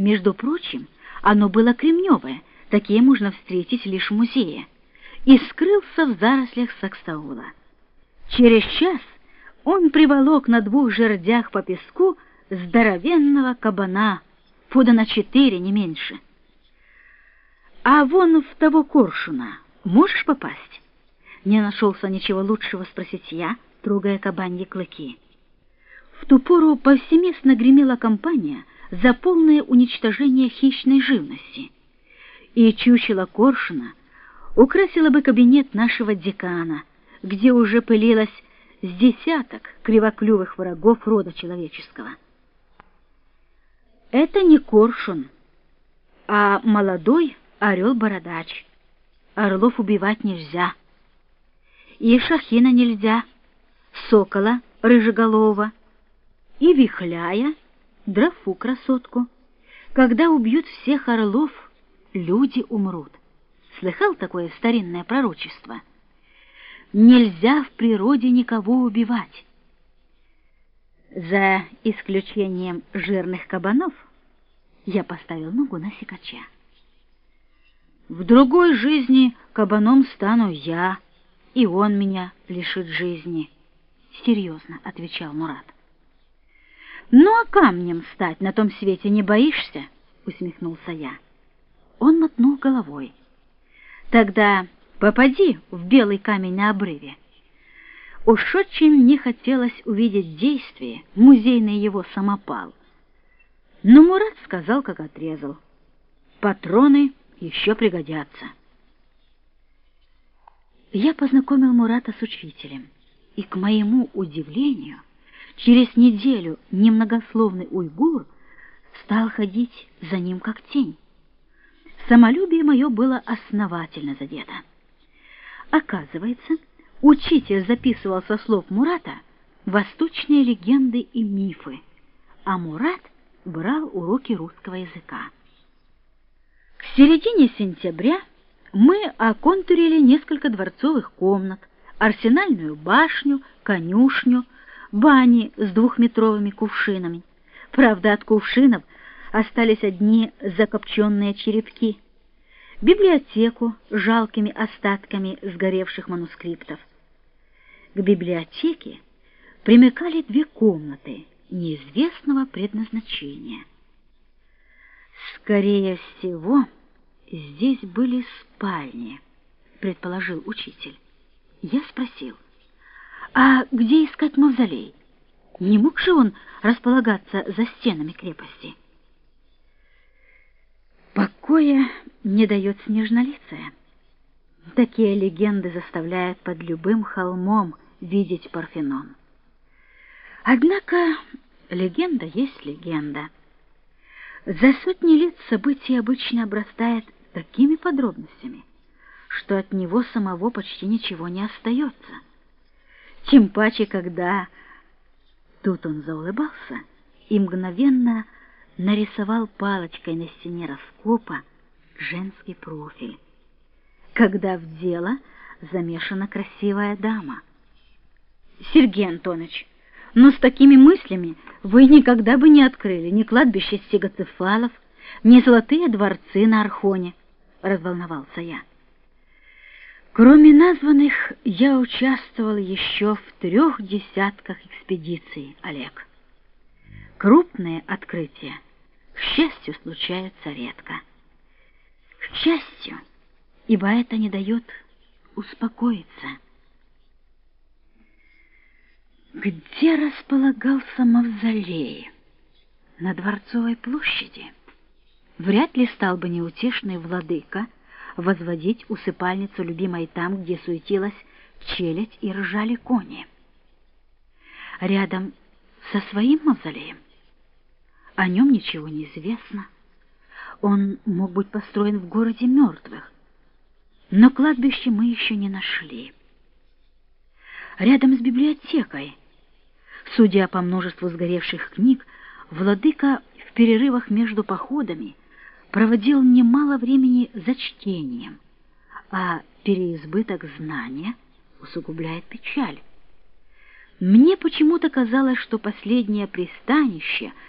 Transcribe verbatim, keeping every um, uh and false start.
Между прочим, оно было кремневое, такие можно встретить лишь в музее, и скрылся в зарослях саксаула. Через час он приволок на двух жердях по песку здоровенного кабана, пуда на четыре, не меньше. «А вон в того коршуна можешь попасть?» Не нашелся ничего лучшего спросить я, трогая кабаньи клыки. В ту пору повсеместно гремела кампания за полное уничтожение хищной живности, и чучело коршуна украсило бы кабинет нашего декана, где уже пылилось с десяток кривоклювых врагов рода человеческого. Это не коршун, а молодой орел-бородач. Орлов убивать нельзя. И шахина нельзя, сокола рыжеголового, и вихляя, дрофу красотку. Когда убьют всех орлов, люди умрут. Слыхал такое старинное пророчество? Нельзя в природе никого убивать. За исключением жирных кабанов, я поставил ногу на секача. В другой жизни кабаном стану я, и он меня лишит жизни, — серьезно отвечал Мурат. «Ну, а камнем стать на том свете не боишься?» — усмехнулся я. Он мотнул головой. «Тогда попади в белый камень на обрыве». Уж очень мне хотелось увидеть действие музейный его самопал. Но Мурат сказал, как отрезал: «Патроны еще пригодятся». Я познакомил Мурата с учителем, и, к моему удивлению, через неделю немногословный уйгур стал ходить за ним как тень. Самолюбие мое было основательно задето. Оказывается, учитель записывал со слов Мурата восточные легенды и мифы, а Мурат брал уроки русского языка. К середине сентября мы оконтурили несколько дворцовых комнат, арсенальную башню, конюшню, бани с двухметровыми кувшинами. Правда, от кувшинов остались одни закопченные черепки, библиотеку с жалкими остатками сгоревших манускриптов. К библиотеке примыкали две комнаты неизвестного предназначения. «Скорее всего, здесь были спальни», — предположил учитель. Я спросил: «А где искать мавзолей? Не мог же он располагаться за стенами крепости?» Покоя не дает снежнолицая. Такие легенды заставляют под любым холмом видеть Парфенон. Однако легенда есть легенда. За сотни лет событий обычно обрастает такими подробностями, что от него самого почти ничего не остается. Тем паче, когда... Тут он заулыбался и мгновенно нарисовал палочкой на стене раскопа женский профиль, когда в дело замешана красивая дама. «Сергей Антонович, но с такими мыслями вы никогда бы не открыли ни кладбище стегоцефалов, ни золотые дворцы на Архоне», — разволновался я. Кроме названных, я участвовал еще в трех десятках экспедиций, Олег. Крупные открытия, к счастью, случаются редко. К счастью, ибо это не дает успокоиться. Где располагался мавзолей? На Дворцовой площади. Вряд ли стал бы неутешный владыка возводить усыпальницу любимой там, где суетилась челядь и ржали кони. Рядом со своим мавзолеем? О нем ничего не известно. Он мог быть построен в городе мертвых, но кладбище мы еще не нашли. Рядом с библиотекой, судя по множеству сгоревших книг, владыка в перерывах между походами проводил немало времени за чтением, а переизбыток знания усугубляет печаль. Мне почему-то казалось, что последнее пристанище